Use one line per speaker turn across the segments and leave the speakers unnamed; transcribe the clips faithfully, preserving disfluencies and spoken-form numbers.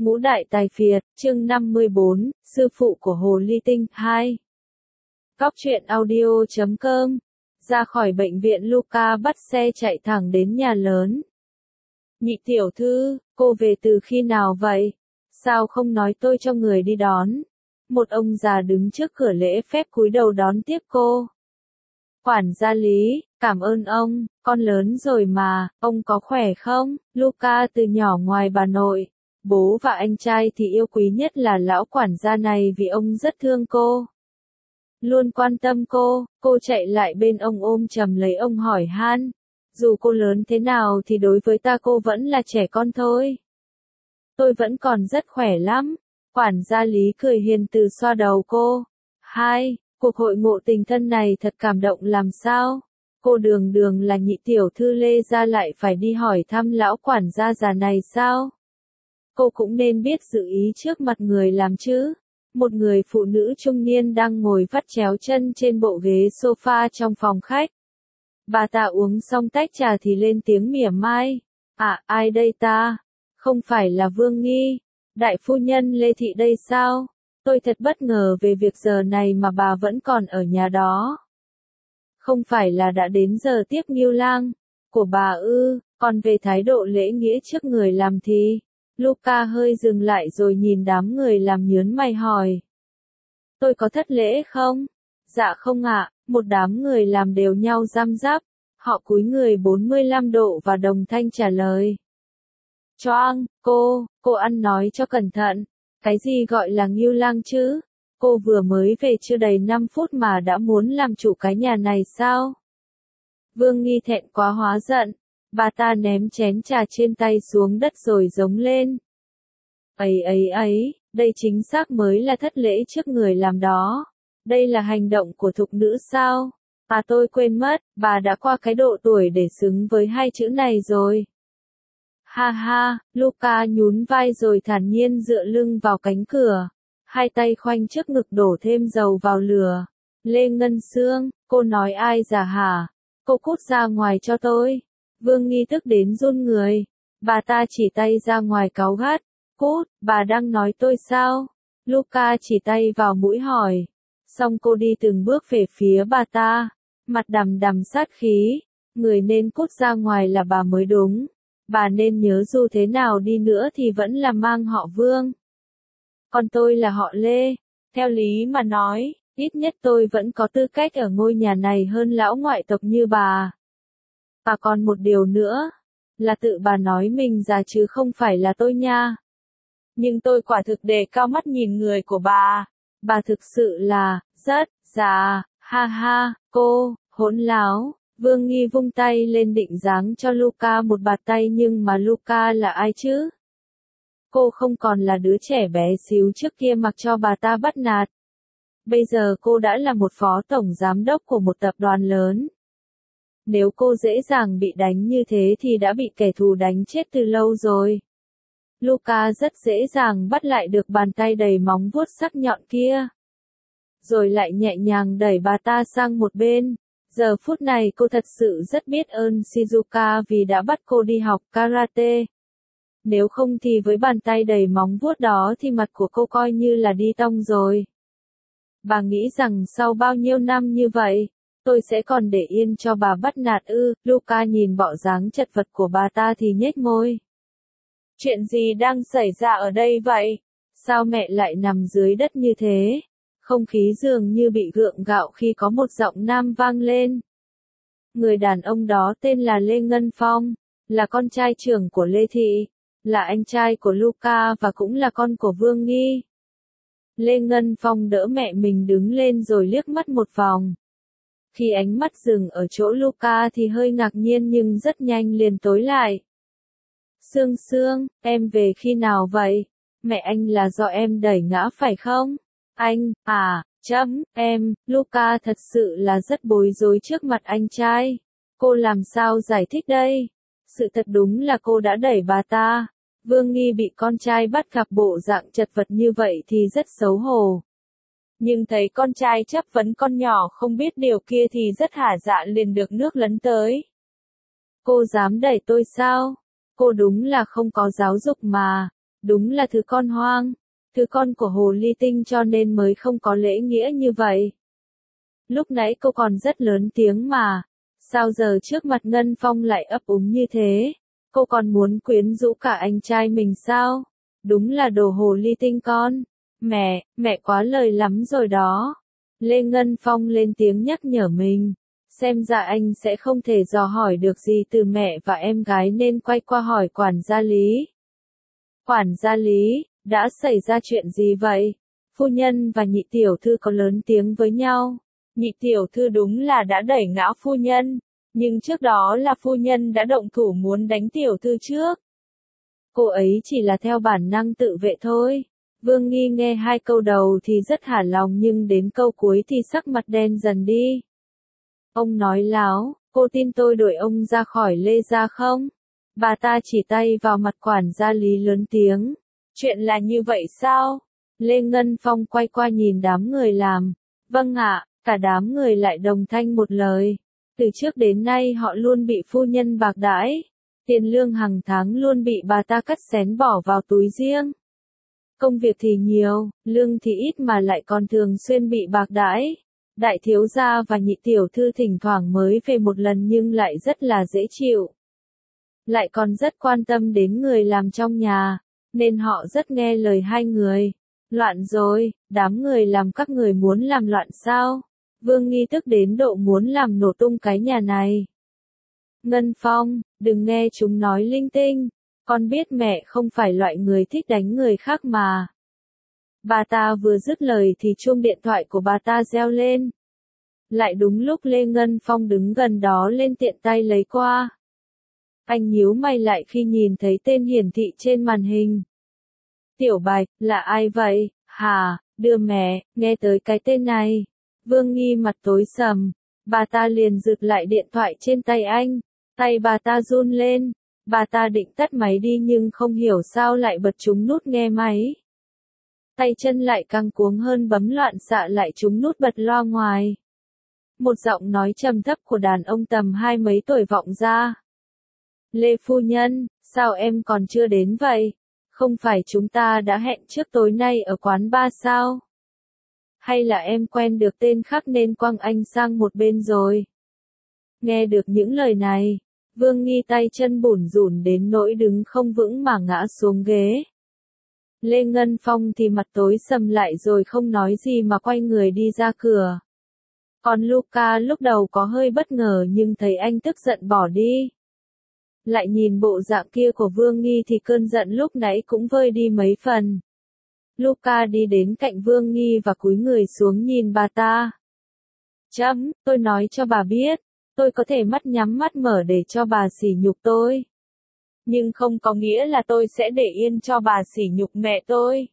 Ngũ đại tài phiệt, chương năm mươi bốn, sư phụ của Hồ Ly Tinh, hai. Góc truyện audio chấm com. Ra khỏi bệnh viện Luca bắt xe chạy thẳng đến nhà lớn. Nhị tiểu thư, cô về từ khi nào vậy? Sao không nói tôi cho người đi đón? Một ông già đứng trước cửa lễ phép cúi đầu đón tiếp cô. Quản gia Lý, cảm ơn ông, con lớn rồi mà, ông có khỏe không? Luca từ nhỏ ngoài bà nội, bố và anh trai thì yêu quý nhất là lão quản gia này vì ông rất thương cô. Luôn quan tâm cô, cô chạy lại bên ông ôm chầm lấy ông hỏi han. Dù cô lớn thế nào thì đối với ta cô vẫn là trẻ con thôi. Tôi vẫn còn rất khỏe lắm. Quản gia Lý cười hiền từ xoa đầu cô. Hai, cuộc hội ngộ tình thân này thật cảm động làm sao? Cô đường đường là nhị tiểu thư Lê gia lại phải đi hỏi thăm lão quản gia già này sao? Cô cũng nên biết giữ ý trước mặt người làm chứ. Một người phụ nữ trung niên đang ngồi vắt chéo chân trên bộ ghế sofa trong phòng khách. Bà ta uống xong tách trà thì lên tiếng mỉa mai. À, ai đây ta? Không phải là Vương Nghi, đại phu nhân Lê Thị đây sao? Tôi thật bất ngờ về việc giờ này mà bà vẫn còn ở nhà đó. Không phải là đã đến giờ tiếp nghêu lang của bà ư? Còn về thái độ lễ nghĩa trước người làm thì... Luca hơi dừng lại rồi nhìn đám người làm nhớn mày hỏi. Tôi có thất lễ không? Dạ không ạ, một đám người làm đều nhau răm rắp. Họ cúi người bốn mươi lăm độ và đồng thanh trả lời. Choang, cô, cô ăn nói cho cẩn thận. Cái gì gọi là nghêu lang chứ? Cô vừa mới về chưa đầy năm phút mà đã muốn làm chủ cái nhà này sao? Vương Nghi thẹn quá hóa giận. Bà ta ném chén trà trên tay xuống đất rồi giống lên. Ấy ấy ấy, đây chính xác mới là thất lễ trước người làm đó. Đây là hành động của thục nữ sao? À tôi quên mất, bà đã qua cái độ tuổi để xứng với hai chữ này rồi. Ha ha, Luca nhún vai rồi thản nhiên dựa lưng vào cánh cửa. Hai tay khoanh trước ngực đổ thêm dầu vào lửa. Lê Ngân Sương, cô nói ai già hả? Cô cút ra ngoài cho tôi. Vương Nghi tức đến run người. Bà ta chỉ tay ra ngoài cáu gắt. Cút, bà đang nói tôi sao? Luca chỉ tay vào mũi hỏi. Xong cô đi từng bước về phía bà ta. Mặt đằm đằm sát khí. Người nên cút ra ngoài là bà mới đúng. Bà nên nhớ dù thế nào đi nữa thì vẫn là mang họ Vương. Còn tôi là họ Lê. Theo lý mà nói, ít nhất tôi vẫn có tư cách ở ngôi nhà này hơn lão ngoại tộc như bà. Và còn một điều nữa, là tự bà nói mình già chứ không phải là tôi nha. Nhưng tôi quả thực đề cao mắt nhìn người của bà. Bà thực sự là, rất, già, ha ha, cô, hỗn láo. Vương Nghi vung tay lên định giáng cho Luca một bạt tay nhưng mà Luca là ai chứ? Cô không còn là đứa trẻ bé xíu trước kia mặc cho bà ta bắt nạt. Bây giờ cô đã là một phó tổng giám đốc của một tập đoàn lớn. Nếu cô dễ dàng bị đánh như thế thì đã bị kẻ thù đánh chết từ lâu rồi. Luca rất dễ dàng bắt lại được bàn tay đầy móng vuốt sắc nhọn kia. Rồi lại nhẹ nhàng đẩy bà ta sang một bên. Giờ phút này cô thật sự rất biết ơn Shizuka vì đã bắt cô đi học karate. Nếu không thì với bàn tay đầy móng vuốt đó thì mặt của cô coi như là đi tong rồi. Bà nghĩ rằng sau bao nhiêu năm như vậy, tôi sẽ còn để yên cho bà bắt nạt ư? Luca nhìn bộ dáng chật vật của bà ta thì nhếch môi. Chuyện gì đang xảy ra ở đây vậy? Sao mẹ lại nằm dưới đất như thế? Không khí dường như bị gượng gạo khi có một giọng nam vang lên. Người đàn ông đó tên là Lê Ngân Phong, là con trai trưởng của Lê Thị, là anh trai của Luca và cũng là con của Vương Nghi. Lê Ngân Phong đỡ mẹ mình đứng lên rồi liếc mắt một vòng. Khi ánh mắt dừng ở chỗ Luca thì hơi ngạc nhiên nhưng rất nhanh liền tối lại. Sương Sương, em về khi nào vậy? Mẹ anh là do em đẩy ngã phải không? Anh, à, chấm, em, Luca thật sự là rất bối rối trước mặt anh trai. Cô làm sao giải thích đây? Sự thật đúng là cô đã đẩy bà ta. Vương Nghi bị con trai bắt gặp bộ dạng chật vật như vậy thì rất xấu hổ. Nhưng thấy con trai chấp vấn con nhỏ không biết điều kia thì rất hả dạ liền được nước lấn tới. Cô dám đẩy tôi sao? Cô đúng là không có giáo dục mà. Đúng là thứ con hoang, thứ con của hồ ly tinh cho nên mới không có lễ nghĩa như vậy. Lúc nãy cô còn rất lớn tiếng mà, sao giờ trước mặt Ngân Phong lại ấp úng như thế? Cô còn muốn quyến rũ cả anh trai mình sao? Đúng là đồ hồ ly tinh con. Mẹ, mẹ quá lời lắm rồi đó. Lê Ngân Phong lên tiếng nhắc nhở mình. Xem ra anh sẽ không thể dò hỏi được gì từ mẹ và em gái nên quay qua hỏi quản gia Lý. Quản gia Lý, đã xảy ra chuyện gì vậy? Phu nhân và nhị tiểu thư có lớn tiếng với nhau. Nhị tiểu thư đúng là đã đẩy ngã phu nhân, nhưng trước đó là phu nhân đã động thủ muốn đánh tiểu thư trước. Cô ấy chỉ là theo bản năng tự vệ thôi. Vương Nghi nghe hai câu đầu thì rất hả lòng nhưng đến câu cuối thì sắc mặt đen dần đi. Ông nói láo, cô tin tôi đuổi ông ra khỏi Lê gia không? Bà ta chỉ tay vào mặt quản gia Lý lớn tiếng. Chuyện là như vậy sao? Lê Ngân Phong quay qua nhìn đám người làm. Vâng ạ, cả đám người lại đồng thanh một lời. Từ trước đến nay họ luôn bị phu nhân bạc đãi. Tiền lương hàng tháng luôn bị bà ta cắt xén bỏ vào túi riêng. Công việc thì nhiều, lương thì ít mà lại còn thường xuyên bị bạc đãi. Đại thiếu gia và nhị tiểu thư thỉnh thoảng mới về một lần nhưng lại rất là dễ chịu. Lại còn rất quan tâm đến người làm trong nhà, nên họ rất nghe lời hai người. Loạn rồi, đám người làm các người muốn làm loạn sao? Vương Nghi tức đến độ muốn làm nổ tung cái nhà này. Ngân Phong, đừng nghe chúng nói linh tinh, con biết mẹ không phải loại người thích đánh người khác mà. Bà ta vừa dứt lời thì chuông điện thoại của bà ta reo lên. Lại đúng lúc Lê Ngân Phong đứng gần đó lên tiện tay lấy qua. Anh nhíu mày lại khi nhìn thấy tên hiển thị trên màn hình. Tiểu Bạch, là ai vậy? Hà, đưa mẹ, nghe tới cái tên này. Vương Nghi mặt tối sầm. Bà ta liền giựt lại điện thoại trên tay anh. Tay bà ta run lên. Bà ta định tắt máy đi nhưng không hiểu sao lại bật trúng nút nghe máy. Tay chân lại căng cuống hơn bấm loạn xạ lại trúng nút bật loa ngoài. Một giọng nói trầm thấp của đàn ông tầm hai mấy tuổi vọng ra. Lê phu nhân, sao em còn chưa đến vậy? Không phải chúng ta đã hẹn trước tối nay ở quán bar sao? Hay là em quen được tên khác nên quăng anh sang một bên rồi? Nghe được những lời này, Vương Nghi tay chân bủn rủn đến nỗi đứng không vững mà ngã xuống ghế. Lê Ngân Phong thì mặt tối sầm lại rồi không nói gì mà quay người đi ra cửa. Còn Luca lúc đầu có hơi bất ngờ nhưng thấy anh tức giận bỏ đi. Lại nhìn bộ dạng kia của Vương Nghi thì cơn giận lúc nãy cũng vơi đi mấy phần. Luca đi đến cạnh Vương Nghi và cúi người xuống nhìn bà ta. Chấm, tôi nói cho bà biết, tôi có thể mắt nhắm mắt mở để cho bà sỉ nhục tôi. Nhưng không có nghĩa là tôi sẽ để yên cho bà sỉ nhục mẹ tôi.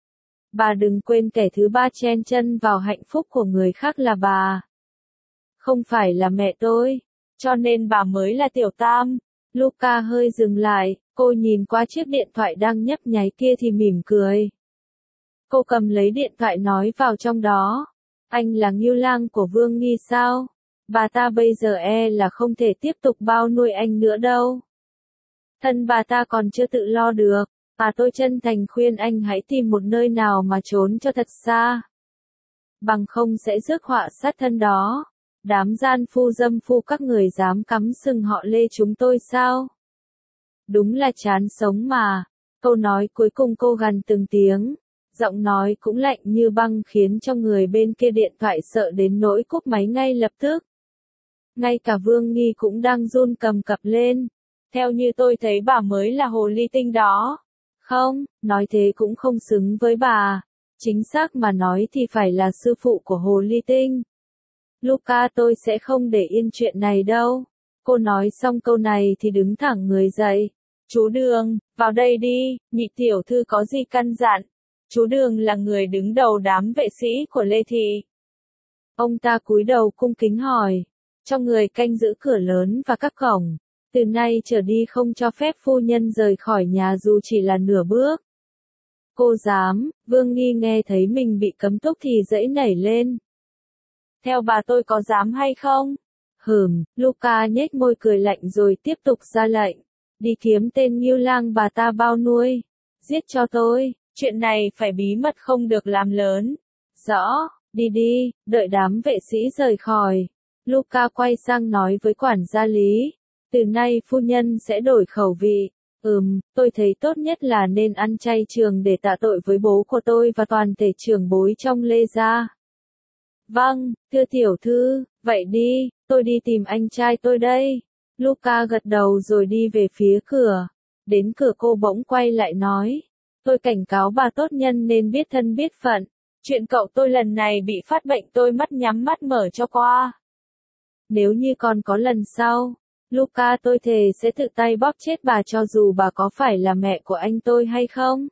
Bà đừng quên kẻ thứ ba chen chân vào hạnh phúc của người khác là bà. Không phải là mẹ tôi, cho nên bà mới là tiểu tam. Luca hơi dừng lại, cô nhìn qua chiếc điện thoại đang nhấp nháy kia thì mỉm cười. Cô cầm lấy điện thoại nói vào trong đó. Anh là Ngưu Lang của Vương Nghi sao? Bà ta bây giờ e là không thể tiếp tục bao nuôi anh nữa đâu. Thân bà ta còn chưa tự lo được. À tôi chân thành khuyên anh hãy tìm một nơi nào mà trốn cho thật xa. Bằng không sẽ rước họa sát thân đó. Đám gian phu dâm phu các người dám cắm sừng họ Lê chúng tôi sao? Đúng là chán sống mà. Câu nói cuối cùng cô gằn từng tiếng. Giọng nói cũng lạnh như băng khiến cho người bên kia điện thoại sợ đến nỗi cúp máy ngay lập tức. Ngay cả Vương Nghi cũng đang run cầm cập lên. Theo như tôi thấy bà mới là hồ ly tinh đó. Không, nói thế cũng không xứng với bà. Chính xác mà nói thì phải là sư phụ của hồ ly tinh. Luca tôi sẽ không để yên chuyện này đâu. Cô nói xong câu này thì đứng thẳng người dậy. Chú Đường, vào đây đi, nhị tiểu thư có gì căn dặn. Chú Đường là người đứng đầu đám vệ sĩ của Lê Thị. Ông ta cúi đầu cung kính hỏi. Cho người canh giữ cửa lớn và các cổng. Từ nay trở đi không cho phép phu nhân rời khỏi nhà dù chỉ là nửa bước. Cô dám, Vương Nghi nghe thấy mình bị cấm túc thì dãy nảy lên. Theo bà tôi có dám hay không? Hừm, Luca nhếch môi cười lạnh rồi tiếp tục ra lệnh. Đi kiếm tên Ngưu Lang bà ta bao nuôi. Giết cho tôi, chuyện này phải bí mật không được làm lớn. Rõ, đi đi, đợi đám vệ sĩ rời khỏi. Luca quay sang nói với quản gia Lý. Từ nay phu nhân sẽ đổi khẩu vị. Ừm, tôi thấy tốt nhất là nên ăn chay trường để tạ tội với bố của tôi và toàn thể trưởng bối trong Lê gia. Vâng, thưa tiểu thư, vậy đi, tôi đi tìm anh trai tôi đây. Luca gật đầu rồi đi về phía cửa. Đến cửa cô bỗng quay lại nói. Tôi cảnh cáo bà tốt nhân nên biết thân biết phận. Chuyện cậu tôi lần này bị phát bệnh tôi mắt nhắm mắt mở cho qua. Nếu như còn có lần sau, Luca tôi thề sẽ tự tay bóp chết bà cho dù bà có phải là mẹ của anh tôi hay không.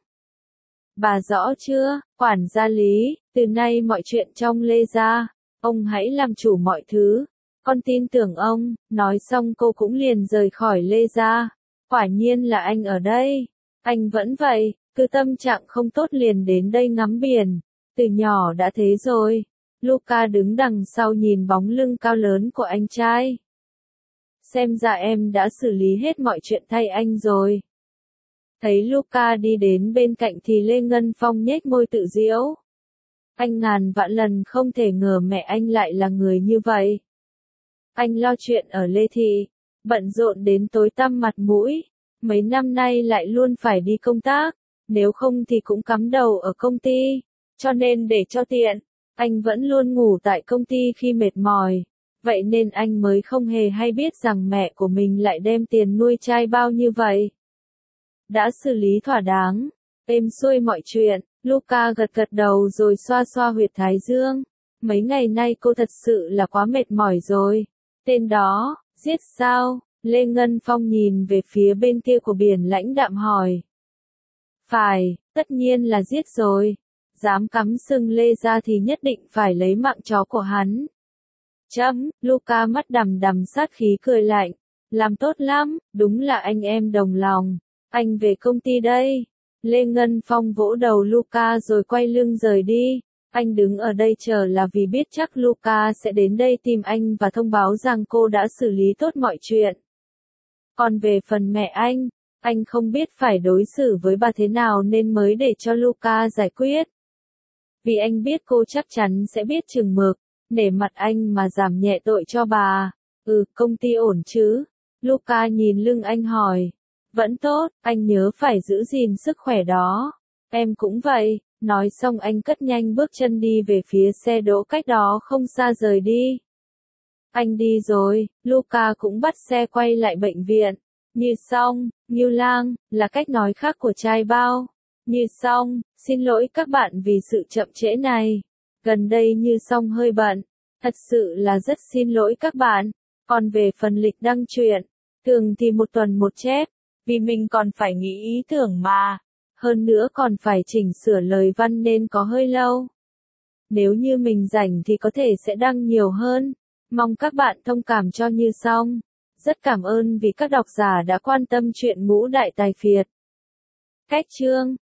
Bà rõ chưa, quản gia Lý, từ nay mọi chuyện trong Lê gia, ông hãy làm chủ mọi thứ. Con tin tưởng ông, nói xong cô cũng liền rời khỏi Lê gia. Quả nhiên là anh ở đây. Anh vẫn vậy, cứ tâm trạng không tốt liền đến đây ngắm biển. Từ nhỏ đã thế rồi. Luca đứng đằng sau nhìn bóng lưng cao lớn của anh trai. Xem ra em đã xử lý hết mọi chuyện thay anh rồi. Thấy Luca đi đến bên cạnh thì Lê Ngân Phong nhếch môi tự giễu. Anh ngàn vạn lần không thể ngờ mẹ anh lại là người như vậy. Anh lo chuyện ở Lê Thị, bận rộn đến tối tăm mặt mũi. Mấy năm nay lại luôn phải đi công tác, nếu không thì cũng cắm đầu ở công ty. Cho nên để cho tiện, anh vẫn luôn ngủ tại công ty khi mệt mỏi. Vậy nên anh mới không hề hay biết rằng mẹ của mình lại đem tiền nuôi trai bao như vậy. Đã xử lý thỏa đáng, êm xuôi mọi chuyện, Luca gật gật đầu rồi xoa xoa huyệt thái dương. Mấy ngày nay cô thật sự là quá mệt mỏi rồi. Tên đó, giết sao? Lê Ngân Phong nhìn về phía bên kia của biển lãnh đạm hỏi. Phải, tất nhiên là giết rồi. Dám cắm sừng Lê ra thì nhất định phải lấy mạng chó của hắn. Chấm, Luca mắt đằm đằm sát khí cười lạnh. Làm tốt lắm, đúng là anh em đồng lòng. Anh về công ty đây. Lê Ngân Phong vỗ đầu Luca rồi quay lưng rời đi. Anh đứng ở đây chờ là vì biết chắc Luca sẽ đến đây tìm anh và thông báo rằng cô đã xử lý tốt mọi chuyện. Còn về phần mẹ anh, anh không biết phải đối xử với bà thế nào nên mới để cho Luca giải quyết. Vì anh biết cô chắc chắn sẽ biết chừng mực, nể mặt anh mà giảm nhẹ tội cho bà. Ừ, công ty ổn chứ? Luca nhìn lưng anh hỏi. Vẫn tốt, anh nhớ phải giữ gìn sức khỏe đó. Em cũng vậy. Nói xong anh cất nhanh bước chân đi về phía xe đỗ cách đó không xa rời đi. Anh đi rồi, Luca cũng bắt xe quay lại bệnh viện. Như xong, Như Lang, là cách nói khác của trai bao. Như xong, xin lỗi các bạn vì sự chậm trễ này. Gần đây Như xong hơi bận. Thật sự là rất xin lỗi các bạn. Còn về phần lịch đăng truyện, thường thì một tuần một chép, vì mình còn phải nghĩ ý tưởng mà. Hơn nữa còn phải chỉnh sửa lời văn nên có hơi lâu. Nếu như mình rảnh thì có thể sẽ đăng nhiều hơn. Mong các bạn thông cảm cho Như xong. Rất cảm ơn vì các độc giả đã quan tâm chuyện Ngũ Đại Tài Phiệt. Cách chương